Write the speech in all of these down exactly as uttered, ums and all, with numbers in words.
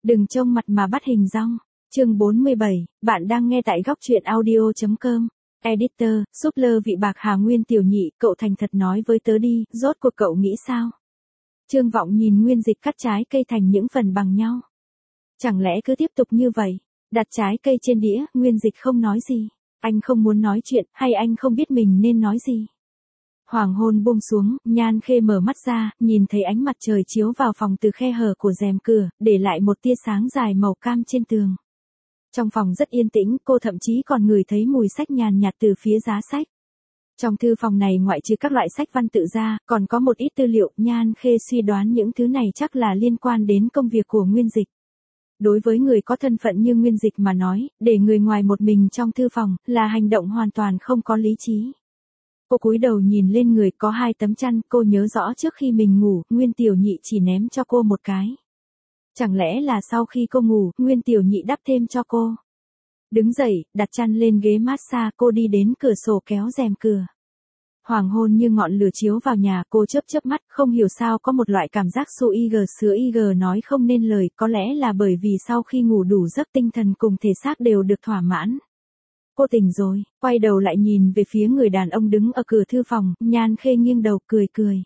Đừng trông mặt mà bắt hình dong. Chương bốn mươi bảy, bạn đang nghe tại góc truyện audio chấm com. Editor, súp lơ vị bạc Hà Nguyên tiểu nhị, cậu thành thật nói với tớ đi, rốt cuộc cậu nghĩ sao? Trương Vọng nhìn Nguyên Dịch cắt trái cây thành những phần bằng nhau. Chẳng lẽ cứ tiếp tục như vậy? Đặt trái cây trên đĩa, Nguyên Dịch không nói gì. Anh không muốn nói chuyện, hay anh không biết mình nên nói gì? Hoàng hôn buông xuống, Nhan Khê mở mắt ra, nhìn thấy ánh mặt trời chiếu vào phòng từ khe hở của rèm cửa, để lại một tia sáng dài màu cam trên tường. Trong phòng rất yên tĩnh, cô thậm chí còn ngửi thấy mùi sách nhàn nhạt từ phía giá sách. Trong thư phòng này ngoại trừ các loại sách văn tự ra, còn có một ít tư liệu, Nhan Khê suy đoán những thứ này chắc là liên quan đến công việc của Nguyên Dịch. Đối với người có thân phận như Nguyên Dịch mà nói, để người ngoài một mình trong thư phòng, là hành động hoàn toàn không có lý trí. Cô cúi đầu nhìn lên người có hai tấm chăn, cô nhớ rõ trước khi mình ngủ, Nguyên Tiểu Nhị chỉ ném cho cô một cái. Chẳng lẽ là sau khi cô ngủ, Nguyên Tiểu Nhị đắp thêm cho cô. Đứng dậy, đặt chăn lên ghế massage, cô đi đến cửa sổ kéo rèm cửa. Hoàng hôn như ngọn lửa chiếu vào nhà, cô chớp chớp mắt, không hiểu sao có một loại cảm giác su ig sứa ig nói không nên lời, có lẽ là bởi vì sau khi ngủ đủ giấc tinh thần cùng thể xác đều được thỏa mãn. Cô tỉnh rồi, quay đầu lại nhìn về phía người đàn ông đứng ở cửa thư phòng, Nhan Khê nghiêng đầu cười cười.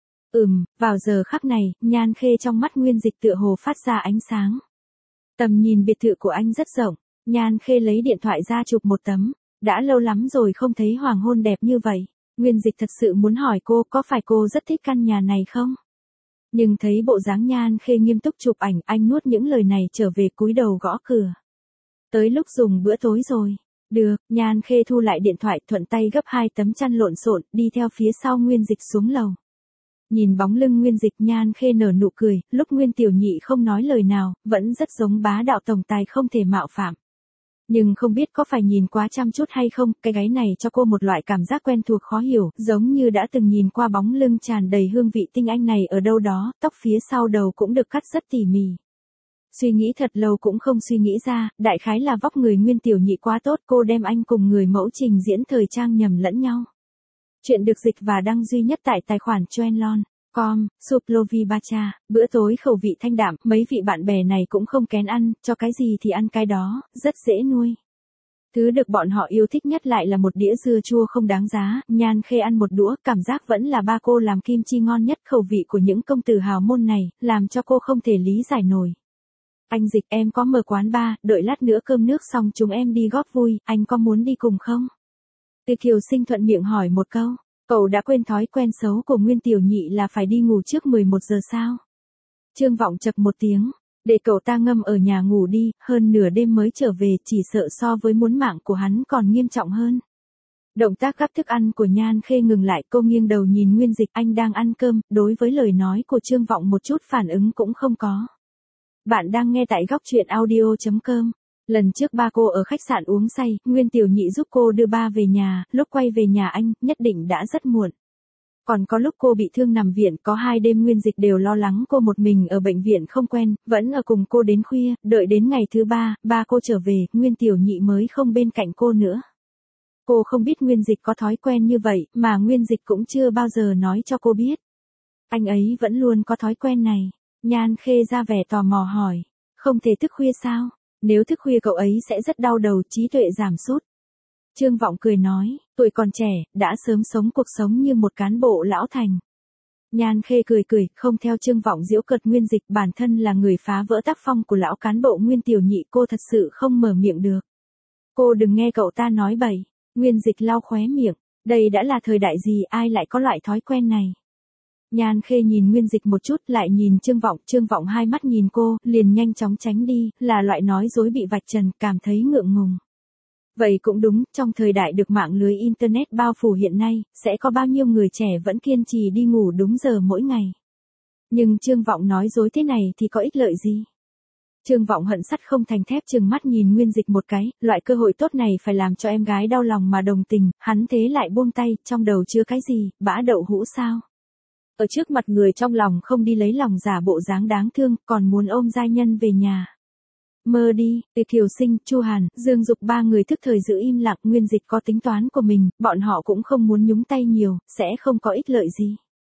Ừm, vào giờ khắc này, Nhan Khê trong mắt Nguyên Dịch tựa hồ phát ra ánh sáng. Tầm nhìn biệt thự của anh rất rộng, Nhan Khê lấy điện thoại ra chụp một tấm, đã lâu lắm rồi không thấy hoàng hôn đẹp như vậy. Nguyên Dịch thật sự muốn hỏi cô có phải cô rất thích căn nhà này không? Nhưng thấy bộ dáng Nhan Khê nghiêm túc chụp ảnh, anh nuốt những lời này trở về cúi đầu gõ cửa. Tới lúc dùng bữa tối rồi. Được, Nhan Khê thu lại điện thoại, thuận tay gấp hai tấm chăn lộn xộn, đi theo phía sau Nguyên Dịch xuống lầu. Nhìn bóng lưng Nguyên Dịch, Nhan Khê nở nụ cười, lúc Nguyên Tiểu Nhị không nói lời nào, vẫn rất giống bá đạo tổng tài không thể mạo phạm. Nhưng không biết có phải nhìn quá chăm chút hay không, cái gáy này cho cô một loại cảm giác quen thuộc khó hiểu, giống như đã từng nhìn qua bóng lưng tràn đầy hương vị tinh anh này ở đâu đó, tóc phía sau đầu cũng được cắt rất tỉ mỉ. Suy nghĩ thật lâu cũng không suy nghĩ ra, đại khái là vóc người Nguyên Tiểu Nhị quá tốt, cô đem anh cùng người mẫu trình diễn thời trang nhầm lẫn nhau. Chuyện được dịch và đăng duy nhất tại tài khoản Trenlon chấm com, Suplovibacha, bữa tối khẩu vị thanh đạm, mấy vị bạn bè này cũng không kén ăn, cho cái gì thì ăn cái đó, rất dễ nuôi. Thứ được bọn họ yêu thích nhất lại là một đĩa dưa chua không đáng giá, Nhan Khê ăn một đũa, cảm giác vẫn là ba cô làm kim chi ngon nhất, khẩu vị của những công tử hào môn này, làm cho cô không thể lý giải nổi. Anh Dịch, em có mở quán bar, đợi lát nữa cơm nước xong chúng em đi góp vui, anh có muốn đi cùng không? Từ Kiều Sinh thuận miệng hỏi một câu, cậu đã quên thói quen xấu của Nguyên Tiểu Nhị là phải đi ngủ trước mười một giờ sao? Trương Vọng chập một tiếng, để cậu ta ngâm ở nhà ngủ đi, hơn nửa đêm mới trở về, chỉ sợ so với muốn mạng của hắn còn nghiêm trọng hơn. Động tác gắp thức ăn của Nhan Khê ngừng lại, cô nghiêng đầu nhìn Nguyên Dịch, anh đang ăn cơm, đối với lời nói của Trương Vọng một chút phản ứng cũng không có. Bạn đang nghe tại góc truyện audio chấm com. Lần trước ba cô ở khách sạn uống say, Nguyên Tiểu Nhị giúp cô đưa ba về nhà, lúc quay về nhà anh, nhất định đã rất muộn. Còn có lúc cô bị thương nằm viện, có hai đêm Nguyên Dịch đều lo lắng cô một mình ở bệnh viện không quen, vẫn ở cùng cô đến khuya, đợi đến ngày thứ ba, ba cô trở về, Nguyên Tiểu Nhị mới không bên cạnh cô nữa. Cô không biết Nguyên Dịch có thói quen như vậy, mà Nguyên Dịch cũng chưa bao giờ nói cho cô biết. Anh ấy vẫn luôn có thói quen này. Nhan Khê ra vẻ tò mò hỏi, không thể thức khuya sao? Nếu thức khuya cậu ấy sẽ rất đau đầu, trí tuệ giảm sút. Trương Vọng cười nói, tuổi còn trẻ, đã sớm sống cuộc sống như một cán bộ lão thành. Nhan Khê cười cười, không theo Trương Vọng giễu cợt Nguyên Dịch, bản thân là người phá vỡ tác phong của lão cán bộ Nguyên Tiểu Nhị, cô thật sự không mở miệng được. Cô đừng nghe cậu ta nói bậy. Nguyên Dịch lau khóe miệng, đây đã là thời đại gì, ai lại có loại thói quen này. Nhan Khê nhìn Nguyên Dịch một chút, lại nhìn Trương Vọng, Trương Vọng hai mắt nhìn cô, liền nhanh chóng tránh đi, là loại nói dối bị vạch trần, cảm thấy ngượng ngùng. Vậy cũng đúng, trong thời đại được mạng lưới Internet bao phủ hiện nay, sẽ có bao nhiêu người trẻ vẫn kiên trì đi ngủ đúng giờ mỗi ngày. Nhưng Trương Vọng nói dối thế này thì có ích lợi gì? Trương Vọng hận sắt không thành thép trừng mắt nhìn Nguyên Dịch một cái, loại cơ hội tốt này phải làm cho em gái đau lòng mà đồng tình, hắn thế lại buông tay, trong đầu chứa cái gì, bã đậu hũ sao? Ở trước mặt người trong lòng không đi lấy lòng giả bộ dáng đáng thương, còn muốn ôm giai nhân về nhà. Mơ đi, Từ Kiều Sinh, Chu Hàn, Dương Dục ba người thức thời giữ im lặng, Nguyên Dịch có tính toán của mình, bọn họ cũng không muốn nhúng tay nhiều, sẽ không có ích lợi gì.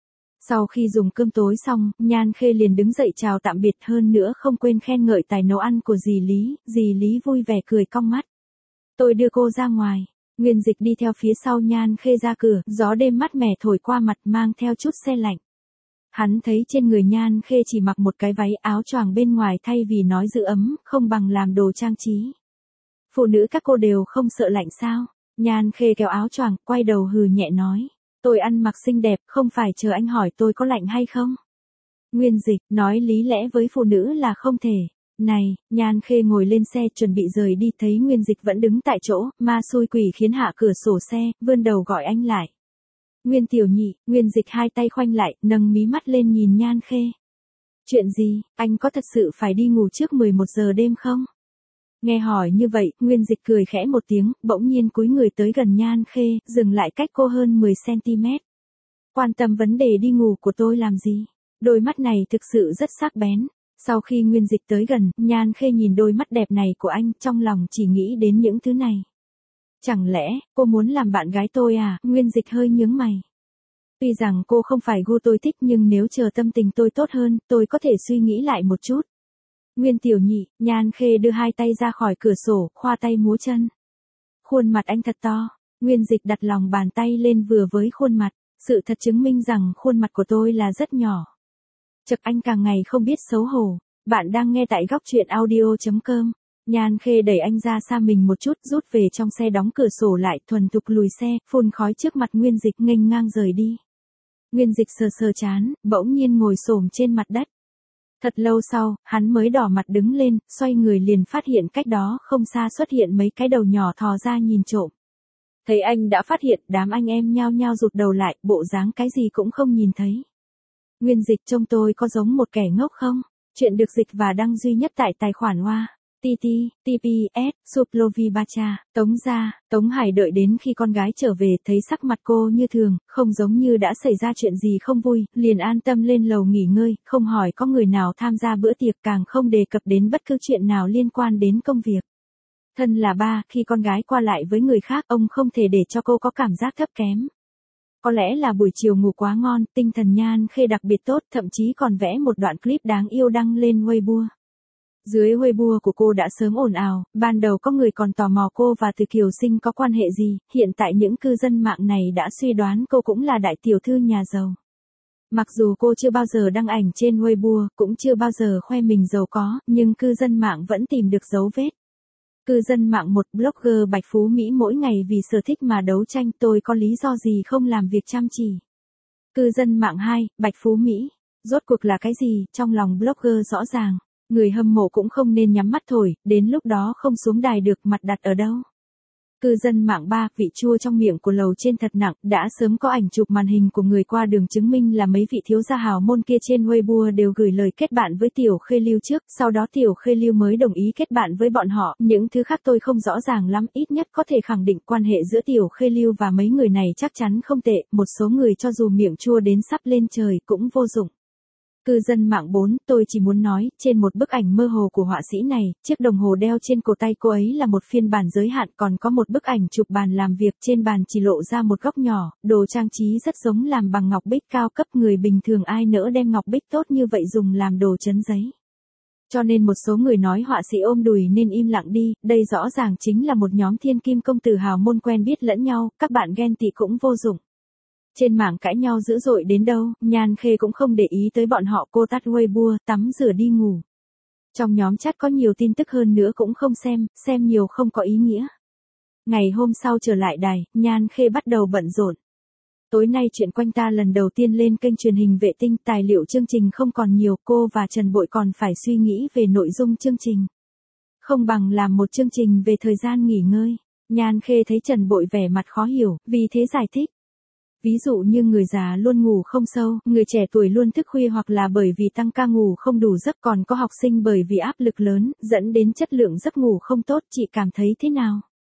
Sau khi dùng cơm tối xong, Nhan Khê liền đứng dậy chào tạm biệt, hơn nữa không quên khen ngợi tài nấu ăn của dì Lý, dì Lý vui vẻ cười cong mắt. Tôi đưa cô ra ngoài. Nguyên Dịch đi theo phía sau Nhan Khê ra cửa, gió đêm mát mẻ thổi qua mặt mang theo chút se lạnh. Hắn thấy trên người Nhan Khê chỉ mặc một cái váy áo choàng bên ngoài, thay vì nói giữ ấm, không bằng làm đồ trang trí. Phụ nữ các cô đều không sợ lạnh sao? Nhan Khê kéo áo choàng, quay đầu hừ nhẹ nói. Tôi ăn mặc xinh đẹp, không phải chờ anh hỏi tôi có lạnh hay không. Nguyên Dịch nói lý lẽ với phụ nữ là không thể. Này, Nhan Khê ngồi lên xe chuẩn bị rời đi, thấy Nguyên Dịch vẫn đứng tại chỗ, ma xui quỷ khiến hạ cửa sổ xe, vươn đầu gọi anh lại. Nguyên tiểu nhị. Nguyên Dịch hai tay khoanh lại, nâng mí mắt lên nhìn Nhan Khê. Chuyện gì, anh có thật sự phải đi ngủ trước mười một giờ đêm không? Nghe hỏi như vậy, Nguyên Dịch cười khẽ một tiếng, bỗng nhiên cúi người tới gần Nhan Khê, dừng lại cách cô hơn mười xăng ti mét. Quan tâm vấn đề đi ngủ của tôi làm gì? Đôi mắt này thực sự rất sắc bén. Sau khi Nguyên Dịch tới gần, Nhan Khê nhìn đôi mắt đẹp này của anh, trong lòng chỉ nghĩ đến những thứ này. Chẳng lẽ, cô muốn làm bạn gái tôi à? Nguyên Dịch hơi nhướng mày. Tuy rằng cô không phải gu tôi thích, nhưng nếu chờ tâm tình tôi tốt hơn, tôi có thể suy nghĩ lại một chút. Nguyên tiểu nhị. Nhan Khê đưa hai tay ra khỏi cửa sổ, khoa tay múa chân. Khuôn mặt anh thật to. Nguyên Dịch đặt lòng bàn tay lên vừa với khuôn mặt. Sự thật chứng minh rằng khuôn mặt của tôi là rất nhỏ. Chật, anh càng ngày không biết xấu hổ. Bạn đang nghe tại góc truyện audio chấm com. Nhan Khê đẩy anh ra xa mình một chút, rút về trong xe, đóng cửa sổ lại, thuần thục lùi xe, phun khói trước mặt Nguyên Dịch, nghênh ngang rời đi. Nguyên Dịch sờ sờ chán, bỗng nhiên ngồi xổm trên mặt đất. Thật lâu sau, hắn mới đỏ mặt đứng lên, xoay người liền phát hiện cách đó không xa xuất hiện mấy cái đầu nhỏ thò ra nhìn trộm. Thấy anh đã phát hiện, đám anh em nhao nhao rụt đầu lại, bộ dáng cái gì cũng không nhìn thấy. Nguyên Dịch, trông tôi có giống một kẻ ngốc không? Chuyện được dịch và đăng duy nhất tại tài khoản Hoa. tê tê, tê pê ét, Suplovibacha, Tống Gia. Tống Hải đợi đến khi con gái trở về, thấy sắc mặt cô như thường, không giống như đã xảy ra chuyện gì không vui, liền an tâm lên lầu nghỉ ngơi, không hỏi có người nào tham gia bữa tiệc, càng không đề cập đến bất cứ chuyện nào liên quan đến công việc. Thân là ba, khi con gái qua lại với người khác, ông không thể để cho cô có cảm giác thấp kém. Có lẽ là buổi chiều ngủ quá ngon, tinh thần Nhan Khê đặc biệt tốt, thậm chí còn vẽ một đoạn clip đáng yêu đăng lên Weibo. Dưới Weibo của cô đã sớm ồn ào, ban đầu có người còn tò mò cô và Từ Kiều Sinh có quan hệ gì, hiện tại những cư dân mạng này đã suy đoán cô cũng là đại tiểu thư nhà giàu. Mặc dù cô chưa bao giờ đăng ảnh trên Weibo, cũng chưa bao giờ khoe mình giàu có, nhưng cư dân mạng vẫn tìm được dấu vết. Cư dân mạng một, blogger Bạch Phú Mỹ mỗi ngày vì sở thích mà đấu tranh, tôi có lý do gì không làm việc chăm chỉ. Cư dân mạng hai, Bạch Phú Mỹ. Rốt cuộc là cái gì, trong lòng blogger rõ ràng. Người hâm mộ cũng không nên nhắm mắt thổi, đến lúc đó không xuống đài được, mặt đặt ở đâu. Cư dân mạng ba, vị chua trong miệng của lầu trên thật nặng, đã sớm có ảnh chụp màn hình của người qua đường chứng minh là mấy vị thiếu gia hào môn kia trên Weibo đều gửi lời kết bạn với Tiểu Khê Lưu trước, sau đó Tiểu Khê Lưu mới đồng ý kết bạn với bọn họ, những thứ khác tôi không rõ ràng lắm, ít nhất có thể khẳng định quan hệ giữa Tiểu Khê Lưu và mấy người này chắc chắn không tệ, một số người cho dù miệng chua đến sắp lên trời cũng vô dụng. Cư dân mạng bốn, tôi chỉ muốn nói, trên một bức ảnh mơ hồ của họa sĩ này, chiếc đồng hồ đeo trên cổ tay cô ấy là một phiên bản giới hạn, còn có một bức ảnh chụp bàn làm việc, trên bàn chỉ lộ ra một góc nhỏ, đồ trang trí rất giống làm bằng ngọc bích cao cấp, người bình thường ai nỡ đem ngọc bích tốt như vậy dùng làm đồ trấn giấy. Cho nên một số người nói họa sĩ ôm đùi nên im lặng đi, đây rõ ràng chính là một nhóm thiên kim công tử hào môn quen biết lẫn nhau, các bạn ghen tị cũng vô dụng. Trên mạng cãi nhau dữ dội đến đâu, Nhan Khê cũng không để ý tới bọn họ, cô tắt Weibo, tắm rửa đi ngủ. Trong nhóm chat có nhiều tin tức hơn nữa cũng không xem, xem nhiều không có ý nghĩa. Ngày hôm sau trở lại đài, Nhan Khê bắt đầu bận rộn. Tối nay chuyện quanh ta lần đầu tiên lên kênh truyền hình vệ tinh, tài liệu chương trình không còn nhiều, cô và Trần Bội còn phải suy nghĩ về nội dung chương trình. Không bằng làm một chương trình về thời gian nghỉ ngơi. Nhan Khê thấy Trần Bội vẻ mặt khó hiểu, vì thế giải thích. Ví dụ như người già luôn ngủ không sâu, người trẻ tuổi luôn thức khuya hoặc là bởi vì tăng ca ngủ không đủ giấc, còn có học sinh bởi vì áp lực lớn, dẫn đến chất lượng giấc ngủ không tốt, chị cảm thấy thế nào?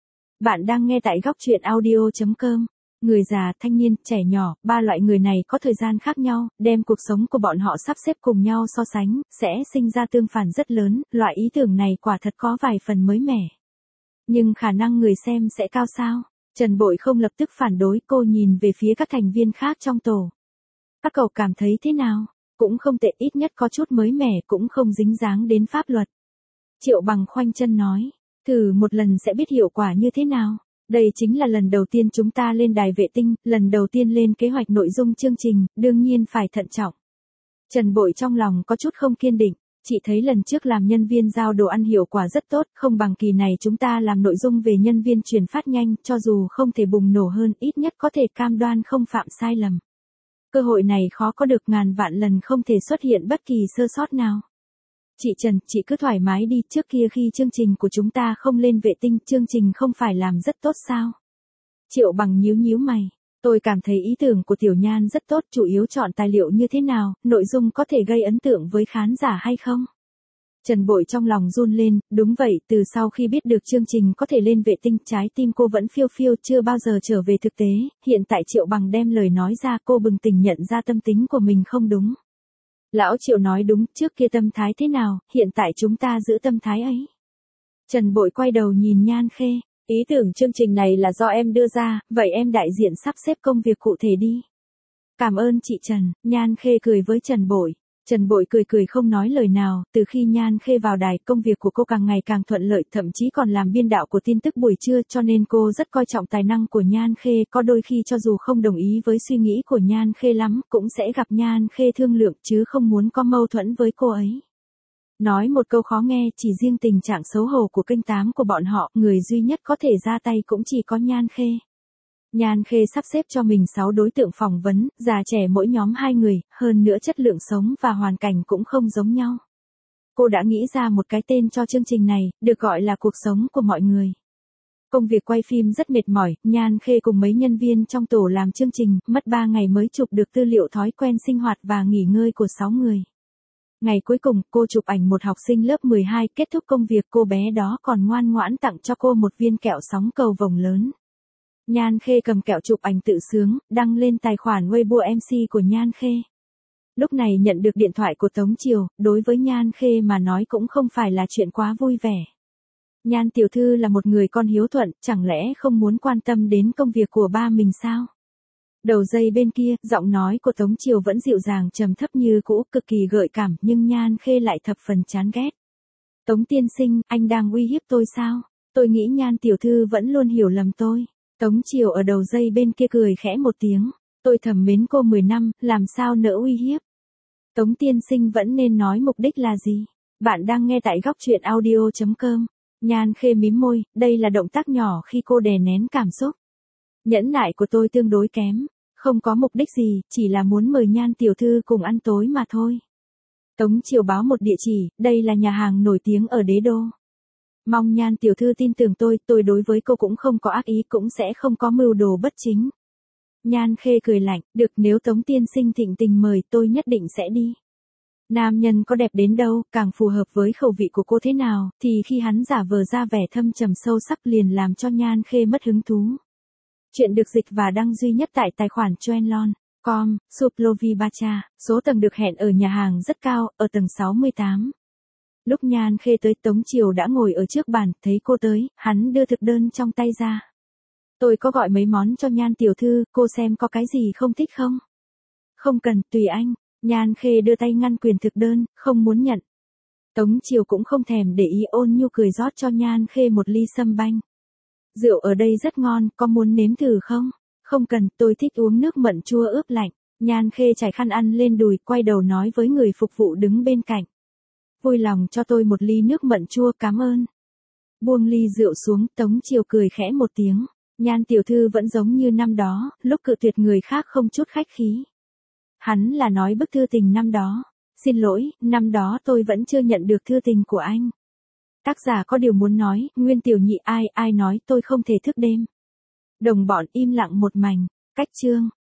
Bạn đang nghe tại góc truyện audio chấm com. Người già, thanh niên, trẻ nhỏ, ba loại người này có thời gian khác nhau, đem cuộc sống của bọn họ sắp xếp cùng nhau so sánh, sẽ sinh ra tương phản rất lớn, loại ý tưởng này quả thật có vài phần mới mẻ. Nhưng khả năng người xem sẽ cao sao? Trần Bội không lập tức phản đối, cô nhìn về phía các thành viên khác trong tổ. Các cậu cảm thấy thế nào? Cũng không tệ, ít nhất có chút mới mẻ, cũng không dính dáng đến pháp luật. Triệu Bằng khoanh chân nói, thử một lần sẽ biết hiệu quả như thế nào. Đây chính là lần đầu tiên chúng ta lên đài vệ tinh, lần đầu tiên lên kế hoạch nội dung chương trình, đương nhiên phải thận trọng. Trần Bội trong lòng có chút không kiên định, chị thấy lần trước làm nhân viên giao đồ ăn hiệu quả rất tốt, không bằng kỳ này chúng ta làm nội dung về nhân viên truyền phát nhanh, cho dù không thể bùng nổ hơn, ít nhất có thể cam đoan không phạm sai lầm. Cơ hội này khó có được, ngàn vạn lần không thể xuất hiện bất kỳ sơ sót nào. Chị Trần, chị cứ thoải mái đi, trước kia khi chương trình của chúng ta không lên vệ tinh, chương trình không phải làm rất tốt sao? Triệu Bằng nhíu nhíu mày, tôi cảm thấy ý tưởng của Tiểu Nhan rất tốt, chủ yếu chọn tài liệu như thế nào, nội dung có thể gây ấn tượng với khán giả hay không? Trần Bội trong lòng run lên, đúng vậy, từ sau khi biết được chương trình có thể lên vệ tinh, trái tim cô vẫn phiêu phiêu, chưa bao giờ trở về thực tế, hiện tại Triệu Bằng đem lời nói ra, cô bừng tỉnh nhận ra tâm tính của mình không đúng. Lão Triệu nói đúng, trước kia tâm thái thế nào, hiện tại chúng ta giữ tâm thái ấy. Trần Bội quay đầu nhìn Nhan Khê, ý tưởng chương trình này là do em đưa ra, vậy em đại diện sắp xếp công việc cụ thể đi. Cảm ơn chị Trần, Nhan Khê cười với Trần Bội. Trần Bội cười cười không nói lời nào, từ khi Nhan Khê vào đài, công việc của cô càng ngày càng thuận lợi, thậm chí còn làm biên đạo của tin tức buổi trưa, cho nên cô rất coi trọng tài năng của Nhan Khê, có đôi khi cho dù không đồng ý với suy nghĩ của Nhan Khê lắm, cũng sẽ gặp Nhan Khê thương lượng, chứ không muốn có mâu thuẫn với cô ấy. Nói một câu khó nghe, chỉ riêng tình trạng xấu hổ của kênh tám của bọn họ, người duy nhất có thể ra tay cũng chỉ có Nhan Khê. Nhan Khê sắp xếp cho mình sáu đối tượng phỏng vấn, già trẻ mỗi nhóm hai người, hơn nữa chất lượng sống và hoàn cảnh cũng không giống nhau. Cô đã nghĩ ra một cái tên cho chương trình này, được gọi là cuộc sống của mọi người. Công việc quay phim rất mệt mỏi, Nhan Khê cùng mấy nhân viên trong tổ làm chương trình, mất ba ngày mới chụp được tư liệu thói quen sinh hoạt và nghỉ ngơi của sáu người. Ngày cuối cùng, cô chụp ảnh một học sinh lớp mười hai, kết thúc công việc cô bé đó còn ngoan ngoãn tặng cho cô một viên kẹo sóng cầu vồng lớn. Nhan Khê cầm kẹo chụp ảnh tự sướng, đăng lên tài khoản Weibo em xê của Nhan Khê. Lúc này nhận được điện thoại của Tống Triều, đối với Nhan Khê mà nói cũng không phải là chuyện quá vui vẻ. Nhan tiểu thư là một người con hiếu thuận, chẳng lẽ không muốn quan tâm đến công việc của ba mình sao? Đầu dây bên kia, giọng nói của Tống Triều vẫn dịu dàng trầm thấp như cũ, cực kỳ gợi cảm, nhưng Nhan Khê lại thập phần chán ghét. Tống tiên sinh, anh đang uy hiếp tôi sao? Tôi nghĩ Nhan tiểu thư vẫn luôn hiểu lầm tôi. Tống Triều ở đầu dây bên kia cười khẽ một tiếng, tôi thầm mến cô mười năm, làm sao nỡ uy hiếp. Tống tiên sinh vẫn nên nói mục đích là gì. Bạn đang nghe tại góc truyện audio chấm com. Nhan Khê mím môi, đây là động tác nhỏ khi cô đè nén cảm xúc. Nhẫn nại của tôi tương đối kém, không có mục đích gì, chỉ là muốn mời Nhan tiểu thư cùng ăn tối mà thôi. Tống Triều báo một địa chỉ, đây là nhà hàng nổi tiếng ở Đế Đô. Mong Nhan tiểu thư tin tưởng tôi, tôi đối với cô cũng không có ác ý, cũng sẽ không có mưu đồ bất chính. Nhan Khê cười lạnh, được, nếu Tống tiên sinh thịnh tình mời tôi nhất định sẽ đi. Nam nhân có đẹp đến đâu, càng phù hợp với khẩu vị của cô thế nào, thì khi hắn giả vờ ra vẻ thâm trầm sâu sắc liền làm cho Nhan Khê mất hứng thú. Chuyện được dịch và đăng duy nhất tại tài khoản Choenlon chấm com, Suplovi Bacha, số tầng được hẹn ở nhà hàng rất cao, ở tầng sáu mươi tám. Lúc Nhan Khê tới, Tống Triều đã ngồi ở trước bàn, thấy cô tới, hắn đưa thực đơn trong tay ra. Tôi có gọi mấy món cho Nhan tiểu thư, cô xem có cái gì không thích không? Không cần, tùy anh. Nhan Khê đưa tay ngăn quyền thực đơn, không muốn nhận. Tống Triều cũng không thèm để ý, ôn nhu cười rót cho Nhan Khê một ly sâm banh. Rượu ở đây rất ngon, có muốn nếm thử không? Không cần, tôi thích uống nước mận chua ướp lạnh. Nhan Khê trải khăn ăn lên đùi, quay đầu nói với người phục vụ đứng bên cạnh. Vui lòng cho tôi một ly nước mận chua, cảm ơn. Buông ly rượu xuống, Tống Triều cười khẽ một tiếng. Nhan tiểu thư vẫn giống như năm đó, lúc cự tuyệt người khác không chút khách khí. Hắn là nói bức thư tình năm đó. Xin lỗi, năm đó tôi vẫn chưa nhận được thư tình của anh. Tác giả có điều muốn nói, Nguyên tiểu nhị ai, ai nói tôi không thể thức đêm. Đồng bọn im lặng một mảnh, cách chương.